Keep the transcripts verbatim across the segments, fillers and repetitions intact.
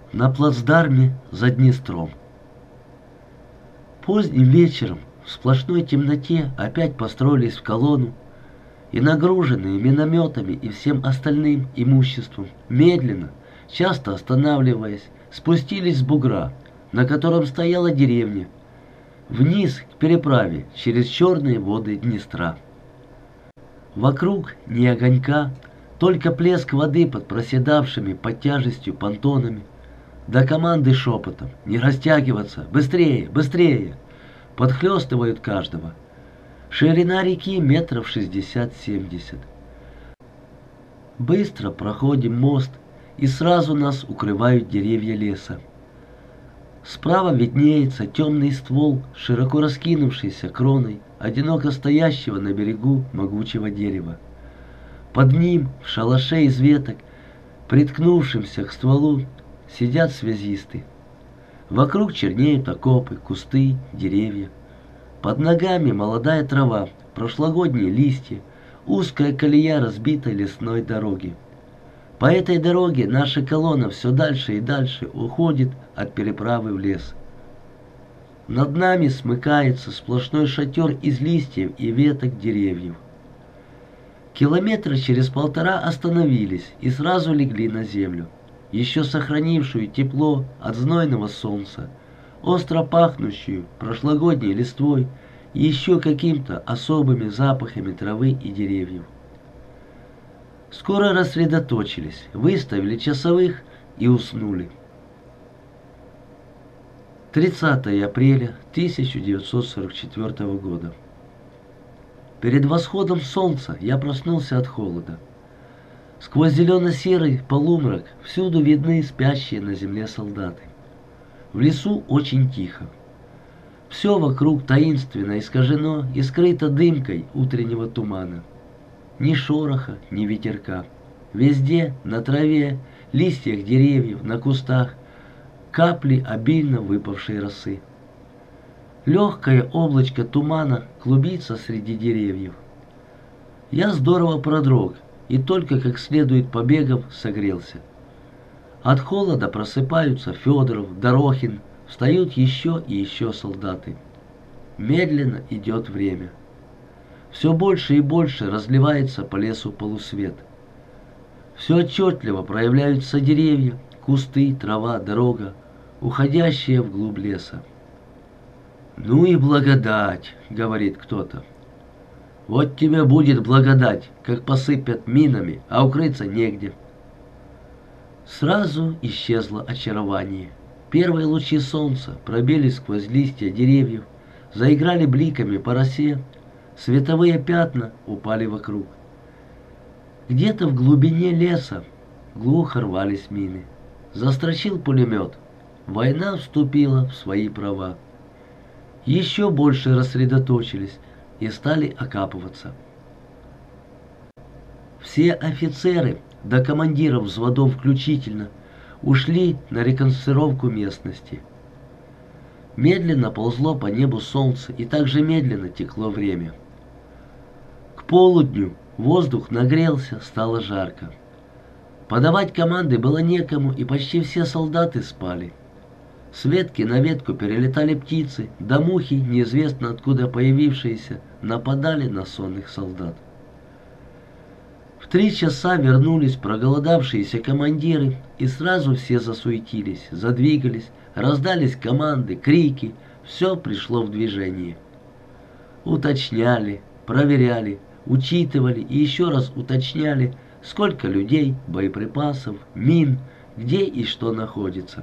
На плацдарме за Днестром. Поздним вечером в сплошной темноте опять построились в колонну и, нагруженные минометами и всем остальным имуществом, медленно, часто останавливаясь, спустились с бугра, на котором стояла деревня, вниз к переправе через черные воды Днестра. Вокруг ни огонька, только плеск воды под проседавшими под тяжестью понтонами, до команды шепотом: «Не растягиваться! Быстрее! Быстрее!» Подхлестывают каждого. Ширина реки метров шестьдесят-семьдесят. Быстро проходим мост, и сразу нас укрывают деревья леса. Справа виднеется темный ствол, широко раскинувшийся кроной, одиноко стоящего на берегу могучего дерева. Под ним, в шалаше из веток, приткнувшимся к стволу, сидят связисты. Вокруг чернеют окопы, кусты, деревья. Под ногами молодая трава, прошлогодние листья, узкая колея разбитой лесной дороги. По этой дороге наша колонна все дальше и дальше уходит от переправы в лес. Над нами смыкается сплошной шатер из листьев и веток деревьев. Километра через полтора остановились и сразу легли на землю, еще сохранившую тепло от знойного солнца, остро пахнущую прошлогодней листвой и еще каким-то особыми запахами травы и деревьев. Скоро рассредоточились, выставили часовых и уснули. тридцатое апреля тысяча девятьсот сорок четвёртого года. Перед восходом солнца я проснулся от холода. Сквозь зелено-серый полумрак всюду видны спящие на земле солдаты. В лесу очень тихо. Все вокруг таинственно искажено и скрыто дымкой утреннего тумана. Ни шороха, ни ветерка. Везде, на траве, листьях деревьев, на кустах, капли обильно выпавшей росы. Легкое облачко тумана клубится среди деревьев. Я здорово продрог и только как следует побегав согрелся. От холода просыпаются Федоров, Дорохин, встают еще и еще солдаты. Медленно идет время. Все больше и больше разливается по лесу полусвет. Все отчетливо проявляются деревья, кусты, трава, дорога, уходящая вглубь леса. «Ну и благодать», — говорит кто-то. «Вот тебе будет благодать, как посыпят минами, а укрыться негде». Сразу исчезло очарование. Первые лучи солнца пробились сквозь листья деревьев, заиграли бликами по росе, световые пятна упали вокруг. Где-то в глубине леса глухо рвались мины. Застрочил пулемет. Война вступила в свои права. Еще больше рассредоточились и стали окапываться. Все офицеры, до командиров взводов включительно, ушли на реконструкцию местности. Медленно ползло по небу солнце, и также медленно текло время. К полудню воздух нагрелся, стало жарко. Подавать команды было некому, и почти все солдаты спали. С ветки на ветку перелетали птицы, да мухи, неизвестно откуда появившиеся, нападали на сонных солдат. В три часа вернулись проголодавшиеся командиры, и сразу все засуетились, задвигались, раздались команды, крики, все пришло в движение. Уточняли, проверяли, учитывали и еще раз уточняли, сколько людей, боеприпасов, мин, где и что находится.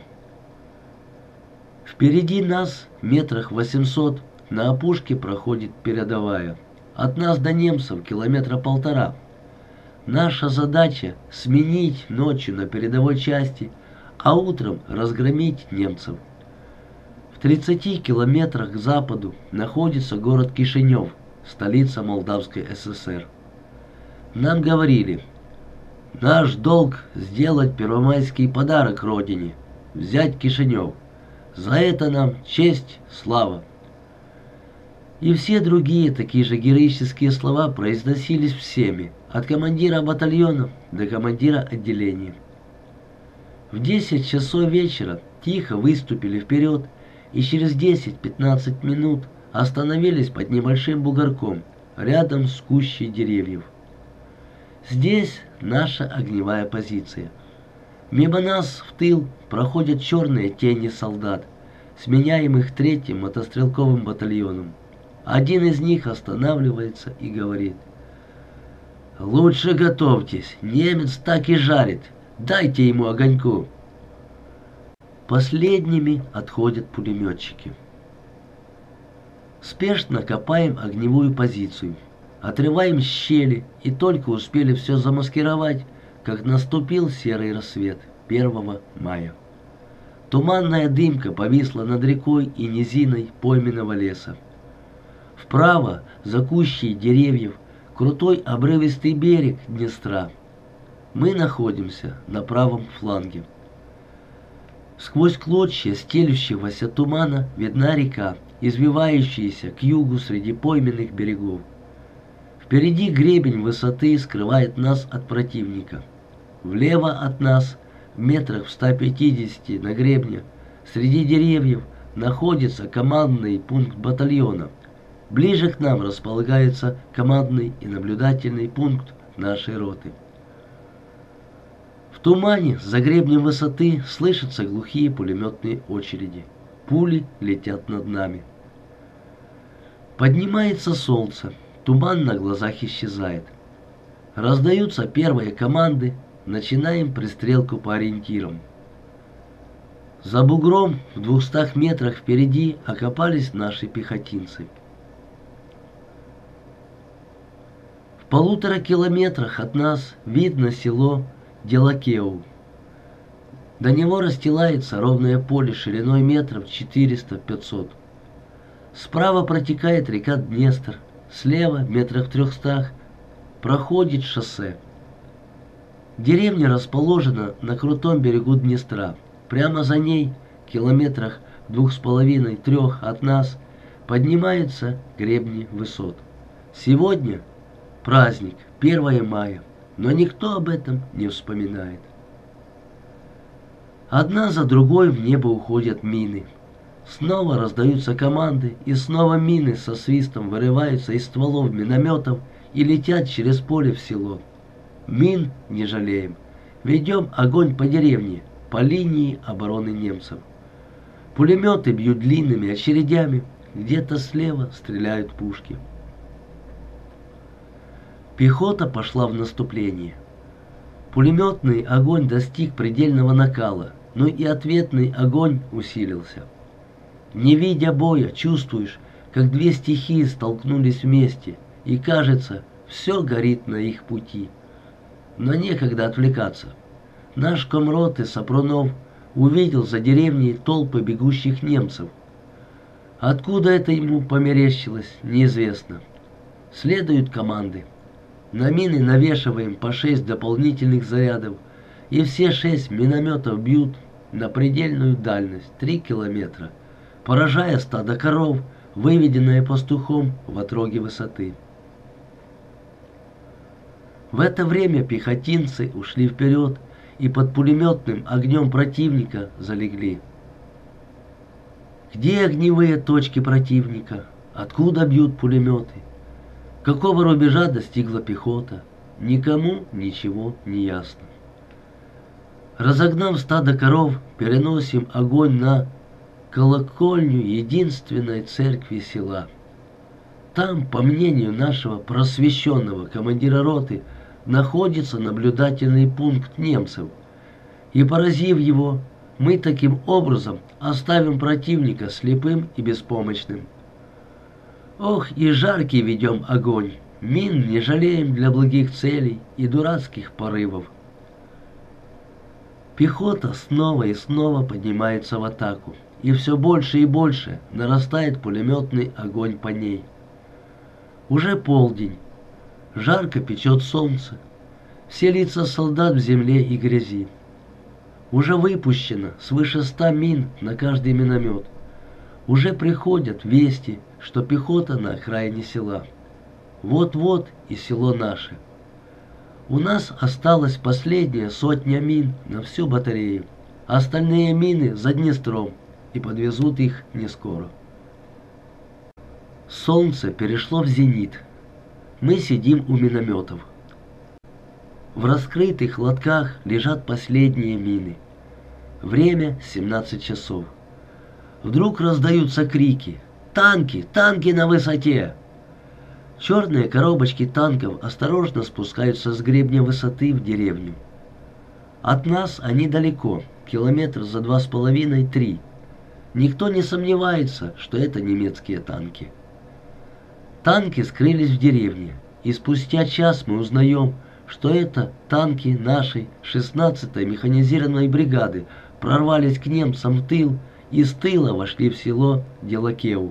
Впереди нас, метрах восемьсот, на опушке проходит передовая. От нас до немцев километра полтора. Наша задача — сменить ночью на передовой части, а утром разгромить немцев. В тридцати километрах к западу находится город Кишинев, столица Молдавской ССР. Нам говорили: наш долг сделать первомайский подарок Родине, взять Кишинев. За это нам честь, слава. И все другие такие же героические слова произносились всеми, от командира батальона до командира отделения. В десять часов вечера тихо выступили вперед и через десять-пятнадцать минут остановились под небольшим бугорком рядом с кущей деревьев. Здесь наша огневая позиция. Мимо нас в тыл проходят черные тени солдат, сменяемых третьим мотострелковым батальоном. Один из них останавливается и говорит: «Лучше готовьтесь, немец так и жарит, дайте ему огоньку». Последними отходят пулеметчики. Спешно копаем огневую позицию, отрываем щели и только успели все замаскировать, как наступил серый рассвет первого мая. Туманная дымка повисла над рекой и низиной пойменного леса. Вправо, за кущей деревьев, крутой обрывистый берег Днестра. Мы находимся на правом фланге. Сквозь клочья стелющегося тумана видна река, извивающаяся к югу среди пойменных берегов. Впереди гребень высоты скрывает нас от противника. Влево от нас, в метрах в ста пятидесяти на гребне, среди деревьев, находится командный пункт батальона. Ближе к нам располагается командный и наблюдательный пункт нашей роты. В тумане за гребнем высоты слышатся глухие пулеметные очереди. Пули летят над нами. Поднимается солнце, туман на глазах исчезает. Раздаются первые команды, начинаем пристрелку по ориентирам. За бугром в двухстах метрах впереди окопались наши пехотинцы. В полутора километрах от нас видно село Делакеу. До него расстилается ровное поле шириной метров четыреста-пятьсот. Справа протекает река Днестр, слева, метрах в трехстах, проходит шоссе. Деревня расположена на крутом берегу Днестра. Прямо за ней, километрах двух с половиной-трех от нас, поднимаются гребни высот. Сегодня праздник, первое мая, но никто об этом не вспоминает. Одна за другой в небо уходят мины. Снова раздаются команды, и снова мины со свистом вырываются из стволов минометов и летят через поле в село. Мин не жалеем. Ведем огонь по деревне, по линии обороны немцев. Пулеметы бьют длинными очередями, где-то слева стреляют пушки. Пехота пошла в наступление. Пулеметный огонь достиг предельного накала, но и ответный огонь усилился. Не видя боя, чувствуешь, как две стихии столкнулись вместе, и кажется, все горит на их пути. Но некогда отвлекаться. Наш комроты Сапрунов увидел за деревней толпы бегущих немцев. Откуда это ему померещилось, неизвестно. Следуют команды. На мины навешиваем по шесть дополнительных зарядов, и все шесть минометов бьют на предельную дальность три километра, поражая стадо коров, выведенное пастухом в отроге высоты. В это время пехотинцы ушли вперед и под пулеметным огнем противника залегли. Где огневые точки противника? Откуда бьют пулеметы? Какого рубежа достигла пехота? Никому ничего не ясно. Разогнав стадо коров, переносим огонь на колокольню единственной церкви села. Там, по мнению нашего просвещенного командира роты, находится наблюдательный пункт немцев, и, поразив его, мы таким образом оставим противника слепым и беспомощным. Ох, и жаркий ведем огонь, мин не жалеем для благих целей и дурацких порывов. Пехота снова и снова поднимается в атаку, и все больше и больше нарастает пулеметный огонь по ней. Уже полдень, жарко печет солнце, все лица солдат в земле и грязи. Уже выпущено свыше ста мин на каждый миномет. Уже приходят вести, что пехота на окраине села. Вот-вот и село наше. У нас осталась последняя сотня мин на всю батарею, Остальные мины за Днестром, и подвезут их не скоро. Солнце перешло в зенит. Мы сидим у минометов. В раскрытых лотках лежат последние мины. Время семнадцать часов. Вдруг раздаются крики: «Танки! Танки на высоте!» Черные коробочки танков осторожно спускаются с гребня высоты в деревню. От нас они далеко, километр за два с половиной-три. Никто не сомневается, что это немецкие танки. Танки скрылись в деревне, и спустя час мы узнаем, что это танки нашей шестнадцатой механизированной бригады прорвались к немцам в тыл и с тыла вошли в село Делакеву.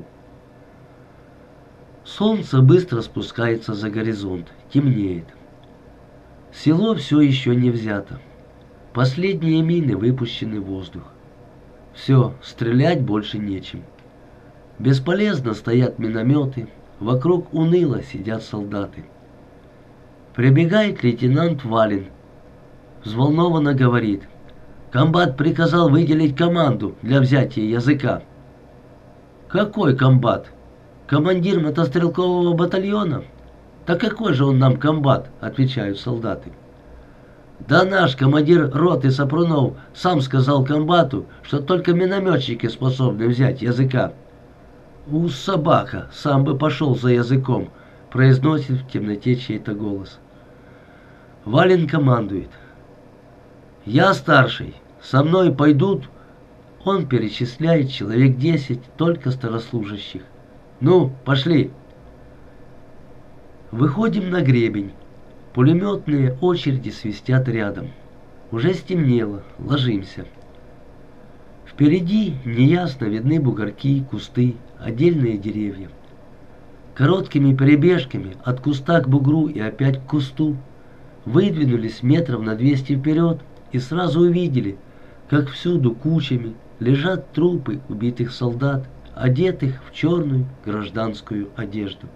Солнце быстро спускается за горизонт, темнеет. Село все еще не взято. Последние мины выпущены в воздух. Все, стрелять больше нечем. Бесполезно стоят минометы, вокруг уныло сидят солдаты. Прибегает лейтенант Валин, взволнованно говорит: «Комбат приказал выделить команду для взятия языка». «Какой комбат? Командир мотострелкового батальона?» «Да какой же он нам комбат?» — отвечают солдаты. «Да наш командир роты Сапрунов сам сказал комбату, что только минометчики способны взять языка». «У, собака, сам бы пошел за языком», — произносит в темноте чей-то голос. Валин командует: «Я старший, со мной пойдут...» Он перечисляет человек десять только старослужащих. «Ну, пошли!» Выходим на гребень. Пулеметные очереди свистят рядом. Уже стемнело, ложимся. Впереди неясно видны бугорки, кусты, отдельные деревья. Короткими перебежками от куста к бугру и опять к кусту выдвинулись метров на двести вперед и сразу увидели, как всюду кучами лежат трупы убитых солдат, одетых в черную гражданскую одежду.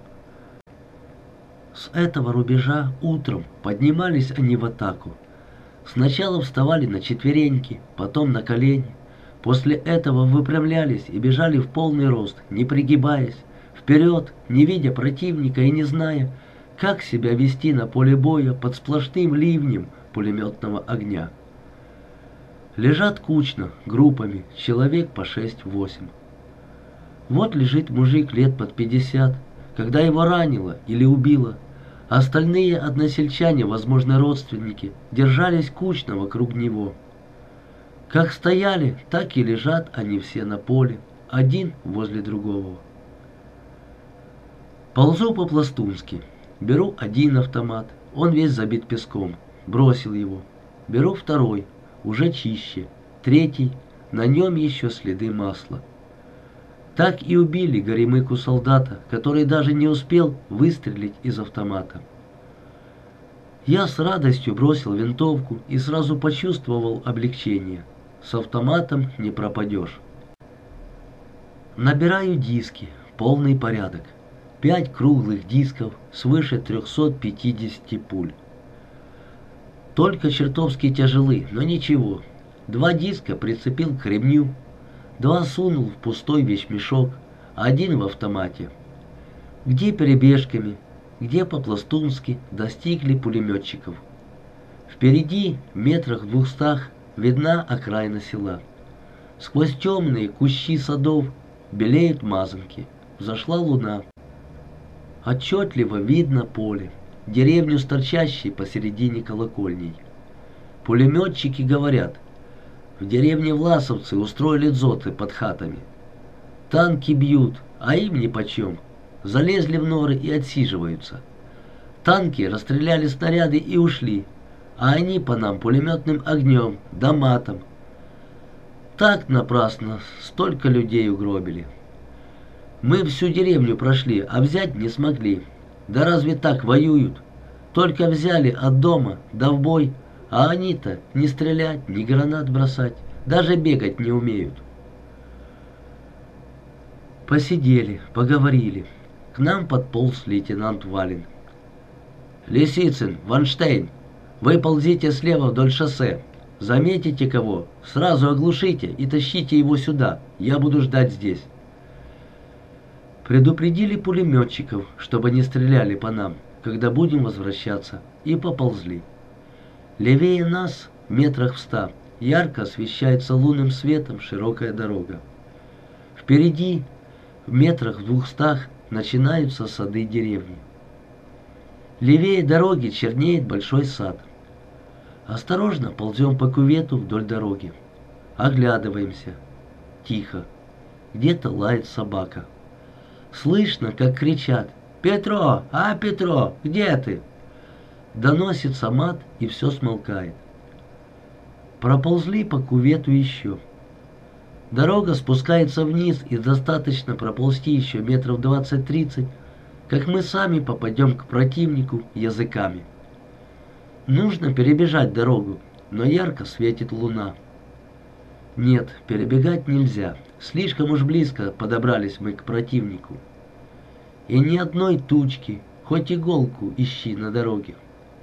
С этого рубежа утром поднимались они в атаку. Сначала вставали на четвереньки, потом на колени. После этого выпрямлялись и бежали в полный рост, не пригибаясь, вперед, не видя противника и не зная, как себя вести на поле боя под сплошным ливнем пулеметного огня. Лежат кучно, группами, человек по шесть-восемь. Вот лежит мужик лет под пятьдесят, когда его ранило или убило. Остальные односельчане, возможно, родственники, держались кучно вокруг него. Как стояли, так и лежат они все на поле, один возле другого. Ползу по-пластунски. Беру один автомат, он весь забит песком. Бросил его. Беру второй, уже чище. Третий, на нем еще следы масла. Так и убили горемыку солдата, который даже не успел выстрелить из автомата. Я с радостью бросил винтовку и сразу почувствовал облегчение. С автоматом не пропадешь. Набираю диски, полный порядок. Пять круглых дисков, свыше трехсот пятидесяти пуль. Только чертовски тяжелы, но ничего. Два диска прицепил к ремню, два сунул в пустой вещмешок, а один в автомате. Где перебежками, где по-пластунски достигли пулеметчиков. Впереди, метрах в двухстах, видна окраина села. Сквозь темные кущи садов белеют мазанки. Взошла луна. Отчетливо видно поле, деревню с торчащей посередине колокольней. Пулеметчики говорят: в деревне власовцы устроили дзоты под хатами. Танки бьют, а им нипочем. Залезли в норы и отсиживаются. Танки расстреляли снаряды и ушли, а они по нам пулеметным огнем, да матом. Так напрасно столько людей угробили. Мы всю деревню прошли, а взять не смогли. Да разве так воюют? Только взяли от дома, да в бой, а они-то ни стрелять, ни гранат бросать, даже бегать не умеют. Посидели, поговорили. К нам подполз лейтенант Валин. «Лисицын, Ванштейн, вы ползите слева вдоль шоссе. Заметите кого, сразу оглушите и тащите его сюда, я буду ждать здесь. Предупредили пулеметчиков, чтобы не стреляли по нам, когда будем возвращаться, и поползли. Левее нас, метрах в ста, ярко освещается лунным светом широкая дорога. Впереди, в метрах в двухстах, начинаются сады деревни. Левее дороги чернеет большой сад. Осторожно ползем по кювету вдоль дороги. Оглядываемся. Тихо. Где-то лает собака. Слышно, как кричат: «Петро! А, Петро, где ты?» Доносится мат, и все смолкает. Проползли по кювету еще. Дорога спускается вниз, и достаточно проползти еще метров двадцать-тридцать, как мы сами попадем к противнику языками. Нужно перебежать дорогу, но ярко светит луна. Нет, перебегать нельзя, слишком уж близко подобрались мы к противнику. И ни одной тучки, хоть иголку ищи на дороге.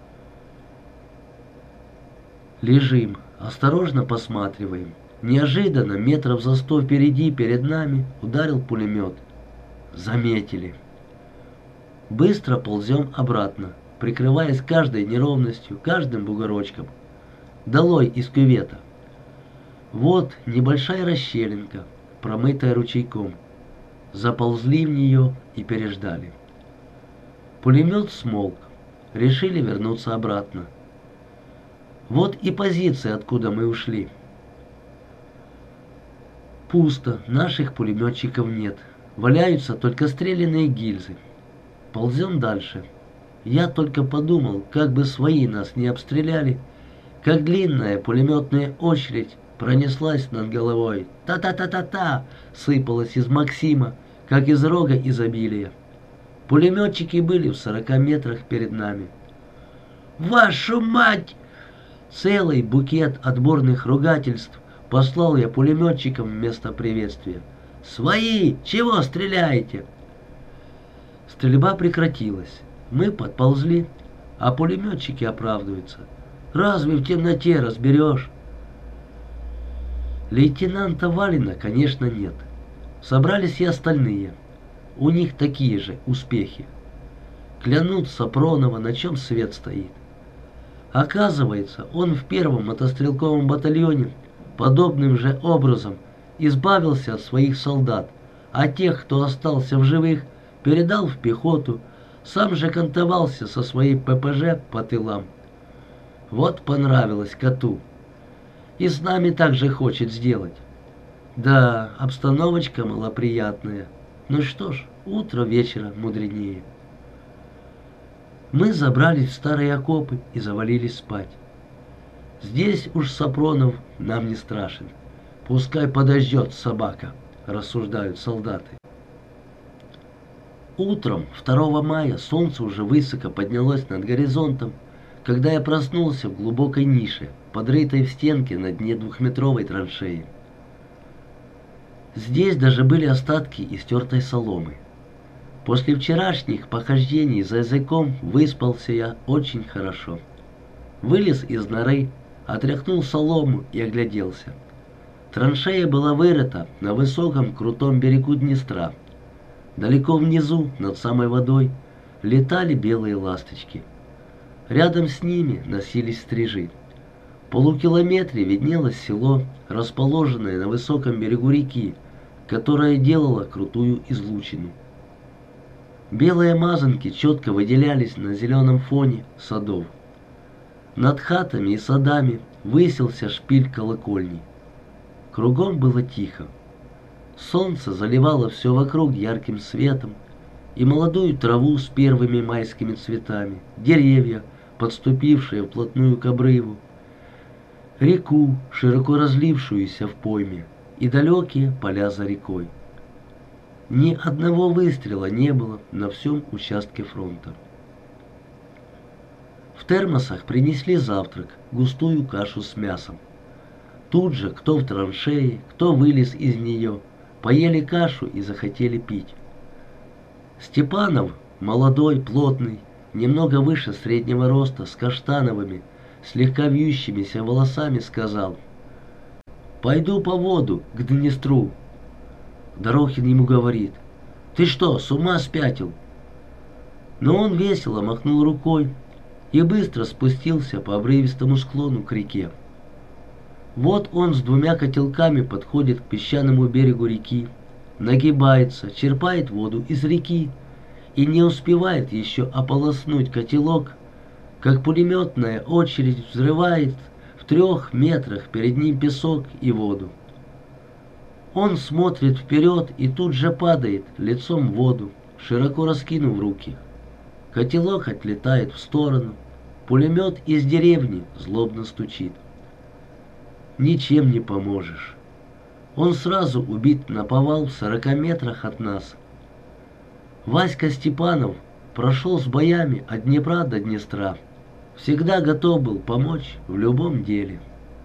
Лежим, осторожно посматриваем. Неожиданно, метров за сто впереди, перед нами, ударил пулемет. Заметили. Быстро ползем обратно, прикрываясь каждой неровностью, каждым бугорочком. Долой из кювета. Вот небольшая расщелинка, промытая ручейком. Заползли в нее и переждали. Пулемет смолк. Решили вернуться обратно. Вот и позиция, откуда мы ушли. Пусто, наших пулеметчиков нет. Валяются только стрелянные гильзы. Ползем дальше. Я только подумал, как бы свои нас не обстреляли, как длинная пулеметная очередь пронеслась над головой. Та-та-та-та-та! Сыпалась из Максима, как из рога изобилия. Пулеметчики были в сорока метрах перед нами. «Вашу мать!» Целый букет отборных ругательств послал я пулеметчикам вместо приветствия. «Свои! Чего стреляете?» Стрельба прекратилась. Мы подползли, а пулеметчики оправдываются. «Разве в темноте разберешь?» Лейтенанта Валина, конечно, нет. Собрались и остальные. У них такие же успехи. Клянут Сапронова, на чем свет стоит. Оказывается, он в первом мотострелковом батальоне подобным же образом избавился от своих солдат, а тех, кто остался в живых, передал в пехоту, сам же кантовался со своей ППЖ по тылам. Вот понравилось коту. И с нами так же хочет сделать. Да, обстановочка малоприятная. Ну что ж, утро вечера мудренее. Мы забрались в старые окопы и завалились спать. Здесь уж Сапронов нам не страшен. Пускай подождет собака, рассуждают солдаты. Утром второго мая солнце уже высоко поднялось над горизонтом, когда я проснулся в глубокой нише, подрытой в стенке на дне двухметровой траншеи. Здесь даже были остатки истертой соломы. После вчерашних похождений за языком выспался я очень хорошо. Вылез из норы, отряхнул солому и огляделся. Траншея была вырыта на высоком крутом берегу Днестра. Далеко внизу, над самой водой, летали белые ласточки. Рядом с ними носились стрижи. В полукилометре виднелось село, расположенное на высоком берегу реки, которое делало крутую излучину. Белые мазанки четко выделялись на зеленом фоне садов. Над хатами и садами высился шпиль колокольни. Кругом было тихо. Солнце заливало все вокруг ярким светом, и молодую траву с первыми майскими цветами, деревья, подступившие вплотную к обрыву, реку, широко разлившуюся в пойме, и далекие поля за рекой. Ни одного выстрела не было на всем участке фронта. В термосах принесли завтрак, густую кашу с мясом. Тут же, кто в траншее, кто вылез из нее, поели кашу и захотели пить. Степанов, молодой, плотный, немного выше среднего роста, с каштановыми, слегка вьющимися волосами, сказал: «Пойду по воду к Днестру». Дорохин ему говорит: «Ты что, с ума спятил?» Но он весело махнул рукой и быстро спустился по обрывистому склону к реке. Вот он с двумя котелками подходит к песчаному берегу реки, нагибается, черпает воду из реки и не успевает еще ополоснуть котелок, как пулеметная очередь взрывает в трех метрах перед ним песок и воду. Он смотрит вперед и тут же падает лицом в воду, широко раскинув руки. Котелок отлетает в сторону, пулемет из деревни злобно стучит. Ничем не поможешь. Он сразу убит наповал в сорока метрах от нас. Васька Степанов прошел с боями от Днепра до Днестра. Всегда готов был помочь в любом деле.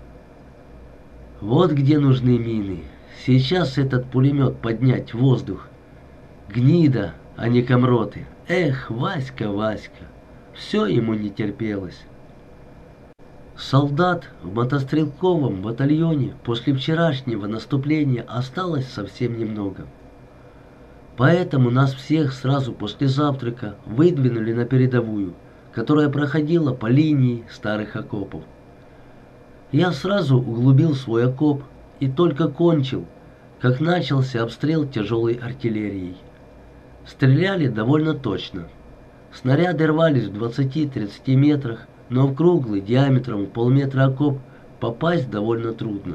Вот где нужны мины. Сейчас этот пулемет поднять в воздух. Гнида, а не комроты. Эх, Васька, Васька, все ему не терпелось. Солдат в мотострелковом батальоне после вчерашнего наступления осталось совсем немного. Поэтому нас всех сразу после завтрака выдвинули на передовую, которая проходила по линии старых окопов. Я сразу углубил свой окоп и только кончил, как начался обстрел тяжелой артиллерией. Стреляли довольно точно. Снаряды рвались в двадцати-тридцати метрах, но в круглый диаметром в полметра окоп попасть довольно трудно.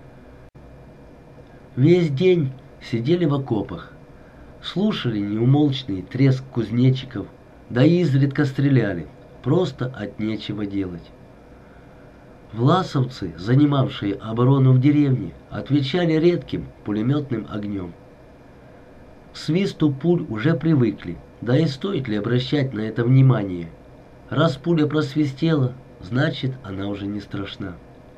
Весь день сидели в окопах, слушали неумолчный треск кузнечиков, да и изредка стреляли, просто от нечего делать. Власовцы, занимавшие оборону в деревне, отвечали редким пулеметным огнем. К свисту пуль уже привыкли, да и стоит ли обращать на это внимание? Раз пуля просвистела, значит, она уже не страшна.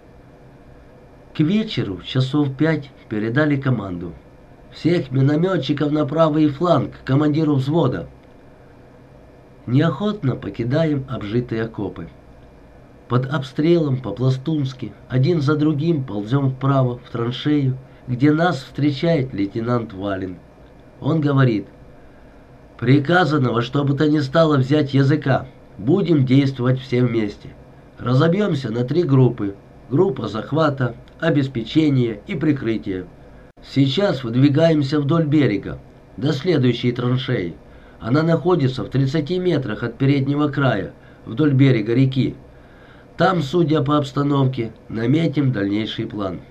К вечеру, часов пять, передали команду: «Всех минометчиков на правый фланг, командиру взвода». Неохотно покидаем обжитые окопы. Под обстрелом по-пластунски один за другим ползем вправо в траншею, где нас встречает лейтенант Валин. Он говорит: «Приказано во что бы то ни стало взять языка. Будем действовать все вместе. Разобьемся на три группы. Группа захвата, обеспечения и прикрытия. Сейчас выдвигаемся вдоль берега, до следующей траншеи. Она находится в тридцати метрах от переднего края, вдоль берега реки. Там, судя по обстановке, наметим дальнейший план».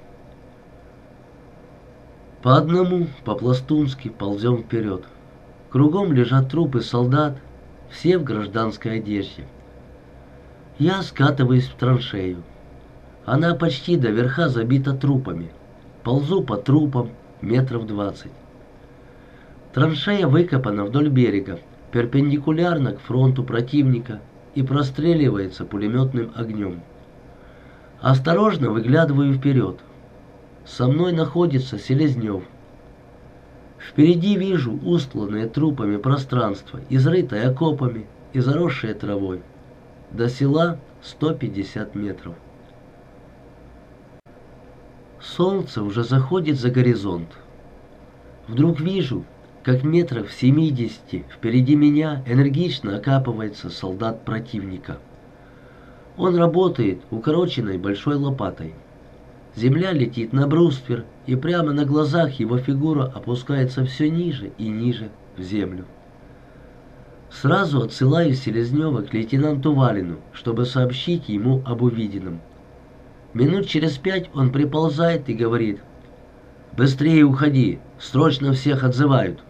По одному, по-пластунски ползем вперед. Кругом лежат трупы солдат, все в гражданской одежде. Я скатываюсь в траншею. Она почти до верха забита трупами. Ползу по трупам метров двадцать. Траншея выкопана вдоль берега, перпендикулярно к фронту противника и простреливается пулеметным огнем. Осторожно выглядываю вперед. Со мной находится Селезнев. Впереди вижу устланное трупами пространство, изрытое окопами и заросшее травой. До села сто пятьдесят метров. Солнце уже заходит за горизонт. Вдруг вижу, как метрах в семидесяти впереди меня энергично окапывается солдат противника. Он работает укороченной большой лопатой. Земля летит на бруствер, и прямо на глазах его фигура опускается все ниже и ниже в землю. Сразу отсылаю Селезнева к лейтенанту Валину, чтобы сообщить ему об увиденном. Минут через пять он приползает и говорит: «Быстрее уходи, срочно всех отзывают».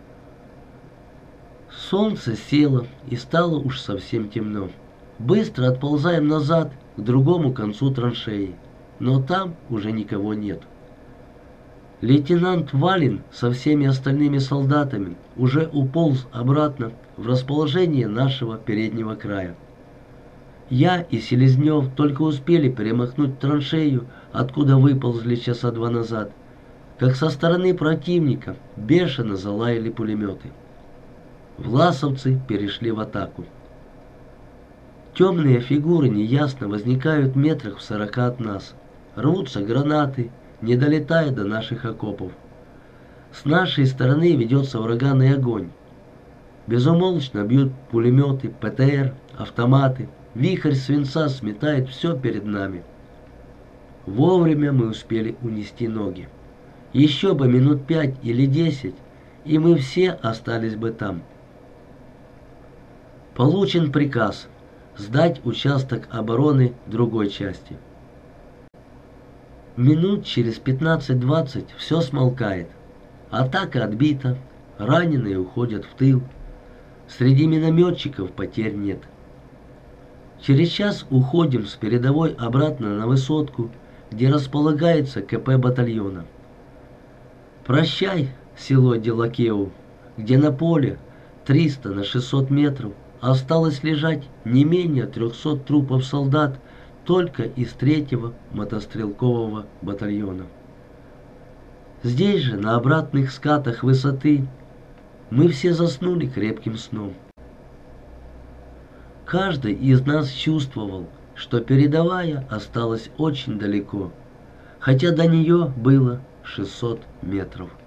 Солнце село, и стало уж совсем темно. Быстро отползаем назад к другому концу траншеи, но там уже никого нет. Лейтенант Валин со всеми остальными солдатами уже уполз обратно в расположение нашего переднего края. Я и Селезнев только успели перемахнуть траншею, откуда выползли часа два назад, как со стороны противника бешено залаяли пулеметы. Власовцы перешли в атаку. Темные фигуры неясно возникают в метрах в сорока от нас. Рвутся гранаты, не долетая до наших окопов. С нашей стороны ведется ураганный огонь. Безумолчно бьют пулеметы, ПТР, автоматы. Вихрь свинца сметает все перед нами. Вовремя мы успели унести ноги. Еще бы минут пять или десять, и мы все остались бы там. Получен приказ сдать участок обороны другой части. Минут через пятнадцать-двадцать все смолкает. Атака отбита, раненые уходят в тыл. Среди минометчиков потерь нет. Через час уходим с передовой обратно на высотку, где располагается КП батальона. Прощай, село Делакеу, где на поле триста на шестьсот метров осталось лежать не менее трехсот трупов солдат только из третьего мотострелкового батальона. Здесь же, на обратных скатах высоты, мы все заснули крепким сном. Каждый из нас чувствовал, что передовая осталась очень далеко, хотя до нее было шестьсот метров.